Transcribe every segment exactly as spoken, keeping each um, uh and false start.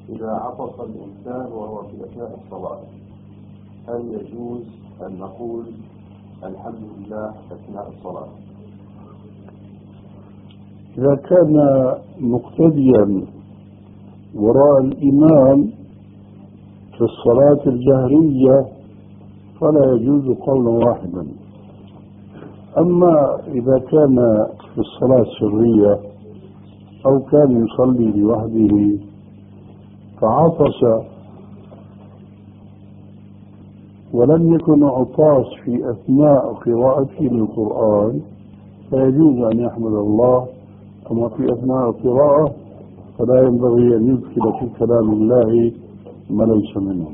إذا عطس الإنسان وهو في أثناء الصلاة هل يجوز أن نقول الحمد لله أثناء الصلاة؟ إذا كان مقتديا وراء الإمام في الصلاة الجهرية فلا يجوز قولا واحدا. أما إذا كان في الصلاة السرية أو كان يصلي لوحده فعطس ولم يكن عطاس في أثناء قراءته للقرآن فيجوز أن يحمد الله، أما في أثناء القراءة فلا ينبغي أن يدخل في كلام الله ما ليس منه.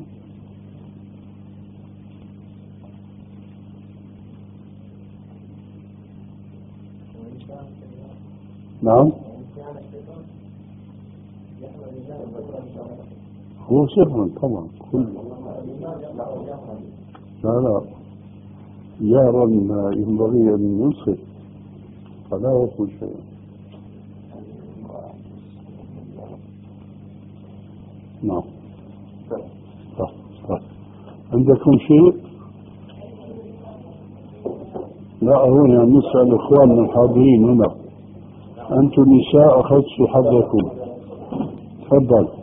نعم، هو سر طبعا كله. لا لا، جارا ينبغي أن ينصت فلا يقول شيء. نعم. طيب طيب، عندكم شيء؟ لا، هنا نسأل إخواننا الحاضرين هنا. أنتم نساء أخذتوا حظكم، تفضل.